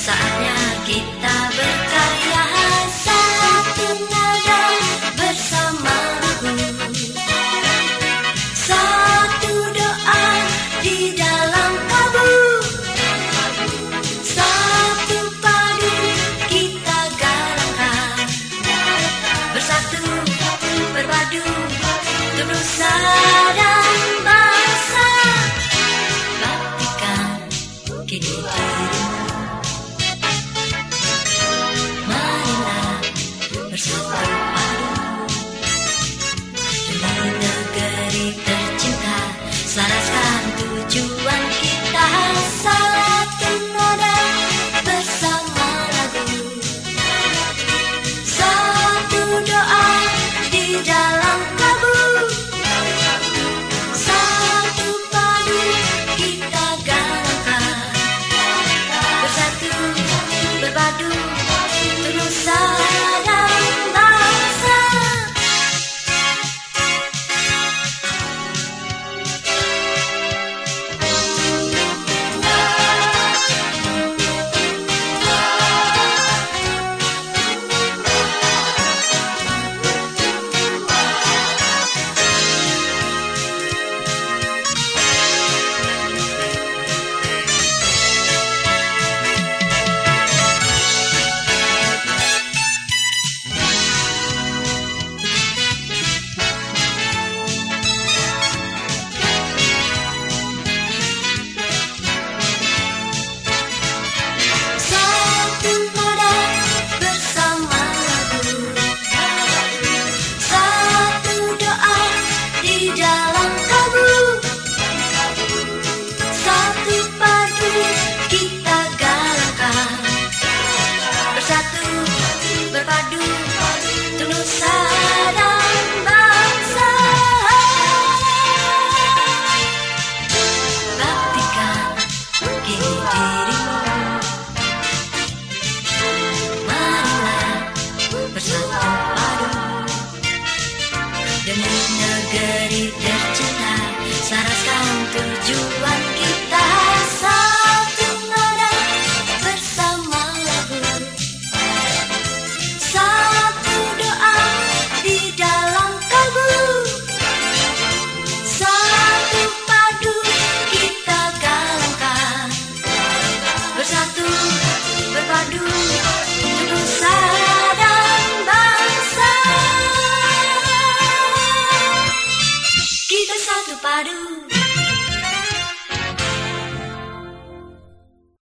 Saatnya kita berkarya satu nada bersama lagu, satu doa di dalam kalbu, satu padu kita galakkan, bersatu berpadu untuk nusa dan bangsa. Baktikan kini dirimu, marilah bersatu padu demi negeri tercinta. Selaraskan tujuan kita, satu nada bersama lagu, satu doa di dalam kalbu, satu padu kita galakkan, bersatu berpadu untuk nusa dan bangsa. Berpadu untuk nusa dan bangsa. Baktikan kini dirimu, marilah bersatu padu demi negeri tercinta.